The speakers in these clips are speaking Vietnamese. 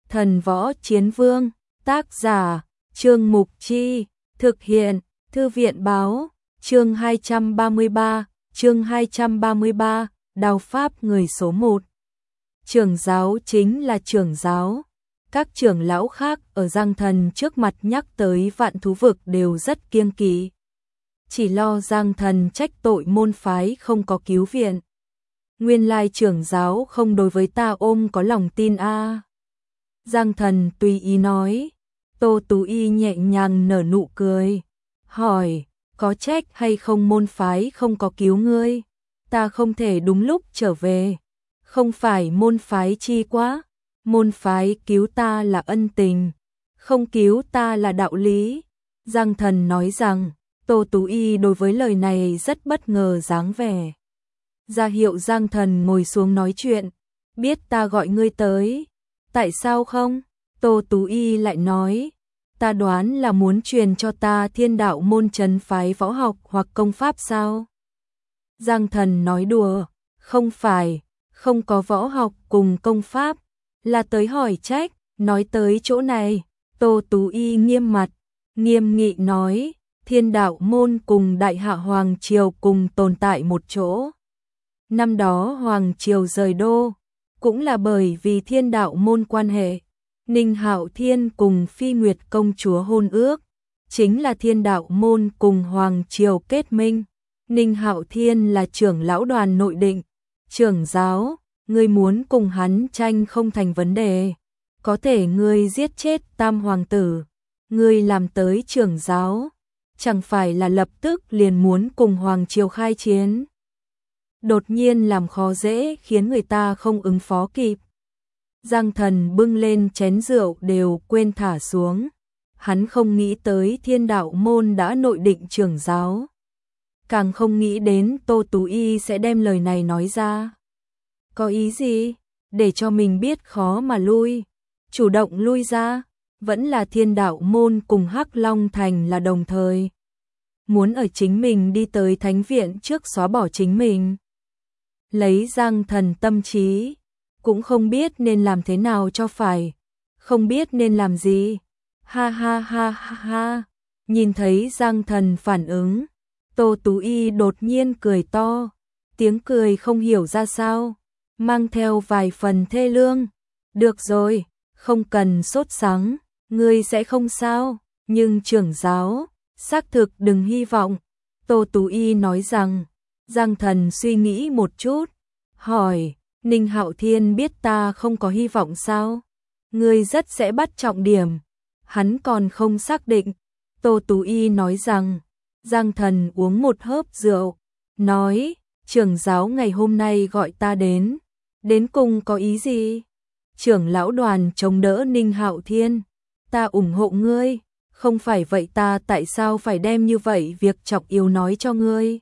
Thần Võ Chiến Vương, tác giả, Trương Mục Chi, thực hiện, Thư viện Báo, chương 233, Đao Pháp người số 1. Trưởng giáo chính là trưởng giáo. Các trưởng lão khác ở Giang Thần trước mặt nhắc tới Vạn Thú Vực đều rất kiêng kỵ. Chỉ lo Giang Thần trách tội môn phái không có cứu viện. Nguyên lai trưởng giáo không đối với ta ôm có lòng tin a. Giang Thần tùy ý nói. Tô Tú Y nhẹ nhàng nở nụ cười, hỏi, có trách hay không môn phái không có cứu ngươi? Ta không thể đúng lúc trở về. Không phải môn phái chi quá, môn phái cứu ta là ân tình, không cứu ta là đạo lý. Giang Thần nói rằng, Tô Tú Y đối với lời này rất bất ngờ dáng vẻ. Ra hiệu Giang Thần ngồi xuống nói chuyện, biết ta gọi ngươi tới. Tại sao không? Tô Tú Y lại nói, ta đoán là muốn truyền cho ta Thiên Đạo môn trấn phái võ học hoặc công pháp sao? Giang Thần nói đùa, không phải, không có võ học cùng công pháp, là tới hỏi trách. Nói tới chỗ này, Tô Tú Y nghiêm mặt, nghiêm nghị nói, Thiên Đạo môn cùng Đại Hạ Hoàng Triều cùng tồn tại một chỗ. Năm đó Hoàng Triều rời đô, cũng là bởi vì Thiên Đạo môn quan hệ. Ninh Hạo Thiên cùng Phi Nguyệt công chúa hôn ước, chính là Thiên Đạo môn cùng Hoàng Triều kết minh. Ninh Hạo Thiên là trưởng lão đoàn nội định, trưởng giáo, ngươi muốn cùng hắn tranh không thành vấn đề. Có thể ngươi giết chết Tam Hoàng tử, ngươi làm tới trưởng giáo, chẳng phải là lập tức liền muốn cùng Hoàng Triều khai chiến. Đột nhiên làm khó dễ khiến người ta không ứng phó kịp. Giang Thần bưng lên chén rượu đều quên thả xuống. Hắn không nghĩ tới Thiên Đạo môn đã nội định trưởng giáo. Càng không nghĩ đến Tô Tú Y sẽ đem lời này nói ra. Có ý gì? Để cho mình biết khó mà lui. Chủ động lui ra. Vẫn là Thiên Đạo môn cùng Hắc Long Thành là đồng thời. Muốn ở chính mình đi tới thánh viện trước xóa bỏ chính mình. Lấy Giang Thần tâm trí, cũng không biết nên làm thế nào cho phải, không biết nên làm gì. Ha ha ha ha ha. Nhìn thấy Giang Thần phản ứng, Tô Tú Y đột nhiên cười to, tiếng cười không hiểu ra sao, mang theo vài phần thê lương. Được rồi, không cần sốt sắng, ngươi sẽ không sao, nhưng trưởng giáo, xác thực đừng hy vọng. Tô Tú Y nói rằng. Giang Thần suy nghĩ một chút, hỏi, Ninh Hạo Thiên biết ta không có hy vọng sao? Ngươi rất sẽ bắt trọng điểm. Hắn còn không xác định. Tô Tú Y nói rằng. Giang Thần uống một hớp rượu, nói, trưởng giáo ngày hôm nay gọi ta đến cùng có ý gì? Trưởng lão đoàn chống đỡ Ninh Hạo Thiên, ta ủng hộ ngươi, không phải vậy ta tại sao phải đem như vậy việc trọng yếu nói cho ngươi?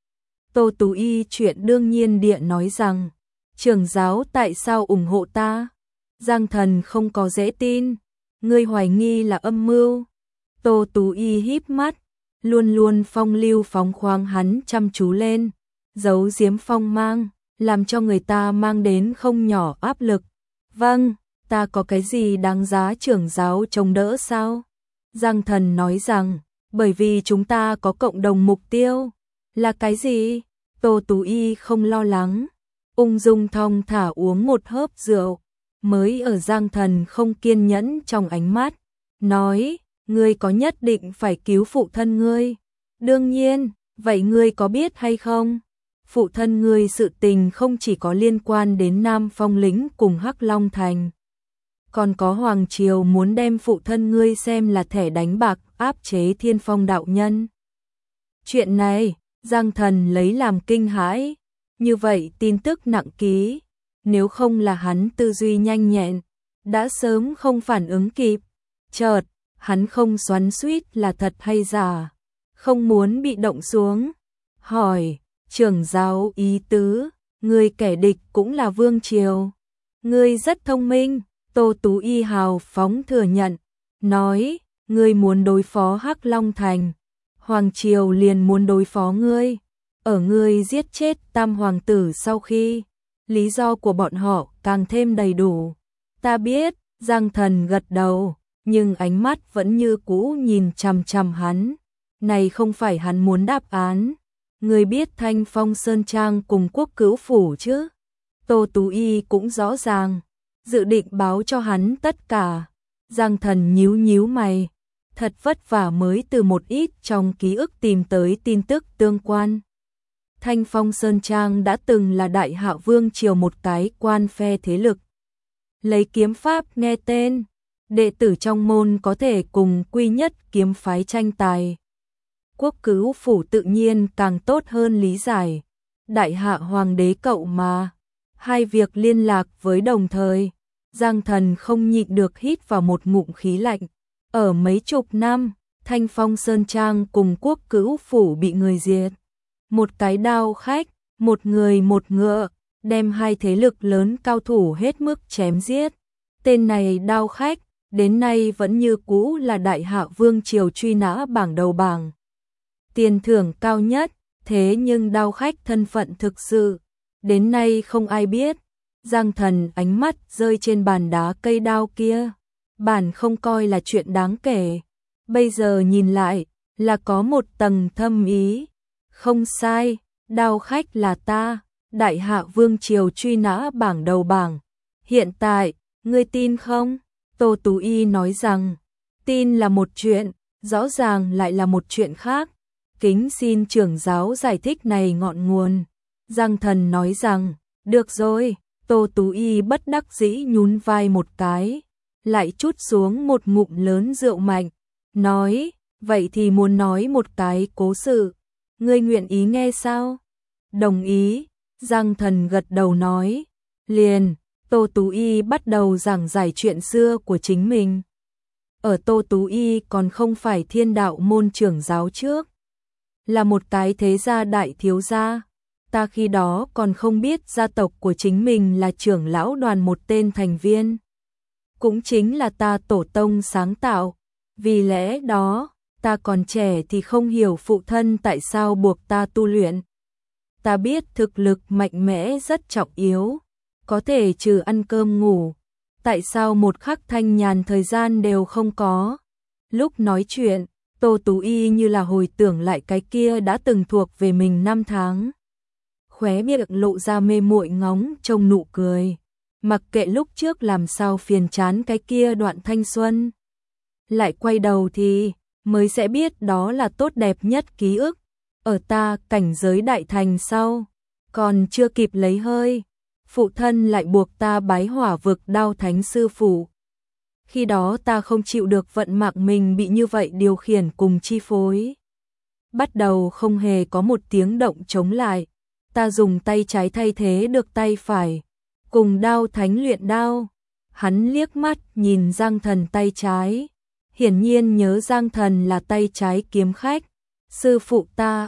Tô Tú Y chuyện đương nhiên điện nói rằng, trưởng giáo tại sao ủng hộ ta? Giang Thần không có dễ tin, ngươi hoài nghi là âm mưu. Tô Tú Y híp mắt, luôn luôn phong lưu phóng khoáng hắn chăm chú lên, giấu giếm phong mang, làm cho người ta mang đến không nhỏ áp lực. Vâng, ta có cái gì đáng giá trưởng giáo chống đỡ sao? Giang Thần nói rằng, bởi vì chúng ta có cộng đồng mục tiêu. Là cái gì? Tô Tú Y không lo lắng, ung dung thong thả uống một hớp rượu, mới ở Giang Thần không kiên nhẫn trong ánh mắt, nói, ngươi có nhất định phải cứu phụ thân ngươi? Đương nhiên, vậy ngươi có biết hay không? Phụ thân ngươi sự tình không chỉ có liên quan đến Nam Phong lĩnh cùng Hắc Long Thành. Còn có Hoàng Triều muốn đem phụ thân ngươi xem là thẻ đánh bạc áp chế Thiên Phong đạo nhân. Chuyện này, Giang Thần lấy làm kinh hãi, như vậy tin tức nặng ký, nếu không là hắn tư duy nhanh nhẹn, đã sớm không phản ứng kịp. Chợt, hắn không xoắn xuýt là thật hay giả, không muốn bị động xuống, hỏi, trưởng giáo ý tứ, ngươi kẻ địch cũng là Vương Triều. Ngươi rất thông minh, Tô Tú Y hào phóng thừa nhận, nói, ngươi muốn đối phó Hắc Long Thành, Hoàng Triều liền muốn đối phó ngươi. Ở ngươi giết chết Tam Hoàng tử sau khi, lý do của bọn họ càng thêm đầy đủ. Ta biết, Giang Thần gật đầu, nhưng ánh mắt vẫn như cũ nhìn chằm chằm hắn. Này không phải hắn muốn đáp án. Người biết Thanh Phong Sơn Trang cùng Quốc Cữu Phủ chứ? Tô Tú Y cũng rõ ràng, dự định báo cho hắn tất cả. Giang Thần nhíu nhíu mày, thật vất vả mới từ một ít trong ký ức tìm tới tin tức tương quan. Thanh Phong Sơn Trang đã từng là Đại Hạ Vương triều một cái quan phe thế lực. Lấy kiếm pháp nghe tên, đệ tử trong môn có thể cùng quy nhất kiếm phái tranh tài. Quốc Cữu Phủ tự nhiên càng tốt hơn lý giải. Đại Hạ Hoàng đế cậu mà. Hai việc liên lạc với đồng thời. Giang Thần không nhịn được hít vào một ngụm khí lạnh. Ở mấy chục năm, Thanh Phong Sơn Trang cùng Quốc Cữu Phủ bị người diệt. Một cái đao khách, một người một ngựa, đem hai thế lực lớn cao thủ hết mức chém giết. Tên này đao khách, đến nay vẫn như cũ là Đại Hạ Vương triều truy nã bảng đầu bảng. Tiền thưởng cao nhất, thế nhưng đao khách thân phận thực sự, đến nay không ai biết. Giang Thần ánh mắt rơi trên bàn đá cây đao kia, bản không coi là chuyện đáng kể. Bây giờ nhìn lại, là có một tầng thâm ý. Không sai, đao khách là ta, Đại Hạ Vương triều truy nã bảng đầu bảng. Hiện tại, ngươi tin không? Tô Tú Y nói rằng, tin là một chuyện, rõ ràng lại là một chuyện khác. Kính xin trưởng giáo giải thích này ngọn nguồn. Giang Thần nói rằng, được rồi. Tô Tú Y bất đắc dĩ nhún vai một cái, lại trút xuống một ngụm lớn rượu mạnh, nói, vậy thì muốn nói một cái cố sự, ngươi nguyện ý nghe sao? Đồng ý, Giang Thần gật đầu nói, liền. Tô Tú Y bắt đầu giảng giải chuyện xưa của chính mình. Ở Tô Tú Y còn không phải Thiên Đạo môn trưởng giáo trước, là một cái thế gia đại thiếu gia. Ta khi đó còn không biết gia tộc của chính mình là trưởng lão đoàn một tên thành viên. Cũng chính là ta tổ tông sáng tạo. Vì lẽ đó, ta còn trẻ thì không hiểu phụ thân tại sao buộc ta tu luyện. Ta biết thực lực mạnh mẽ rất trọng yếu, có thể trừ ăn cơm ngủ. Tại sao một khắc thanh nhàn thời gian đều không có? Lúc nói chuyện, Tô Tú Y như là hồi tưởng lại cái kia đã từng thuộc về mình năm tháng. Khóe miệng lộ ra mê muội ngóng trông nụ cười. Mặc kệ lúc trước làm sao phiền chán cái kia đoạn thanh xuân. Lại quay đầu thì mới sẽ biết đó là tốt đẹp nhất ký ức. Ở ta cảnh giới đại thành sau, còn chưa kịp lấy hơi, phụ thân lại buộc ta bái Hỏa Vực Đao Thánh sư phụ. Khi đó ta không chịu được vận mạng mình bị như vậy điều khiển cùng chi phối. Bắt đầu không hề có một tiếng động chống lại. Ta dùng tay trái thay thế được tay phải, cùng Đao Thánh luyện đao. Hắn liếc mắt nhìn Giang Thần tay trái, hiển nhiên nhớ Giang Thần là tay trái kiếm khách. Sư phụ ta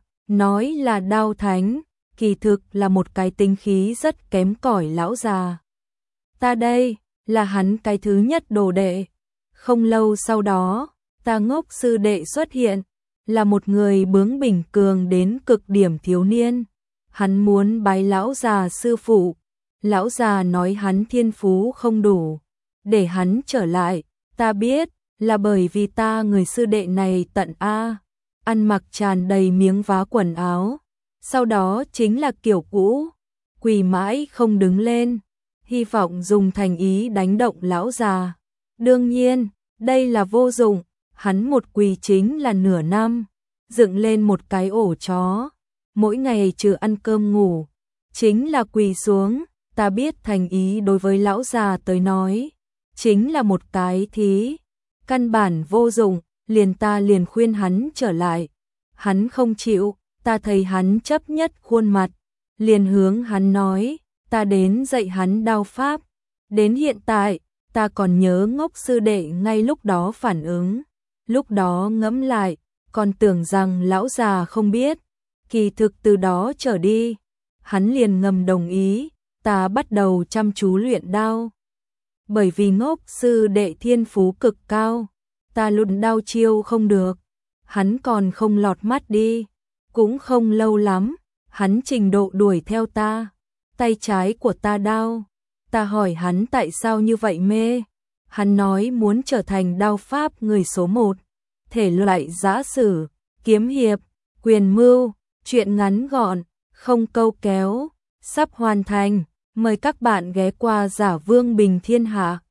nói là Đao Thánh, kỳ thực là một cái tính khí rất kém cỏi lão già. Ta đây là hắn cái thứ nhất đồ đệ. Không lâu sau đó, ta ngốc sư đệ xuất hiện, là một người bướng bỉnh cường đến cực điểm thiếu niên. Hắn muốn bái lão già sư phụ. Lão già nói hắn thiên phú không đủ, để hắn trở lại. Ta biết là bởi vì ta người sư đệ này tận ăn mặc tràn đầy miếng vá quần áo. Sau đó chính là kiểu cũ, quỳ mãi không đứng lên, hy vọng dùng thành ý đánh động lão già. Đương nhiên, đây là vô dụng, hắn một quỳ chính là nửa năm, dựng lên một cái ổ chó, mỗi ngày trừ ăn cơm ngủ, chính là quỳ xuống. Ta biết thành ý đối với lão già tới nói, chính là một cái thí, căn bản vô dụng, ta liền khuyên hắn trở lại. Hắn không chịu, ta thấy hắn chấp nhất khuôn mặt, liền hướng hắn nói, ta đến dạy hắn đao pháp. Đến hiện tại, ta còn nhớ ngốc sư đệ ngay lúc đó phản ứng. Lúc đó ngẫm lại, còn tưởng rằng lão già không biết. Kỳ thực từ đó trở đi, hắn liền ngầm đồng ý, ta bắt đầu chăm chú luyện đao. Bởi vì ngốc sư đệ thiên phú cực cao, ta luận đao chiêu không được, hắn còn không lọt mắt đi. Cũng không lâu lắm, hắn trình độ đuổi theo ta, tay trái của ta đao. Ta hỏi hắn tại sao như vậy mê, hắn nói muốn trở thành đao pháp người số 1, thể loại giã sử, kiếm hiệp, quyền mưu, truyện ngắn gọn, không câu kéo, sắp hoàn thành. Mời các bạn ghé qua Giả Vương Bình Thiên Hạ.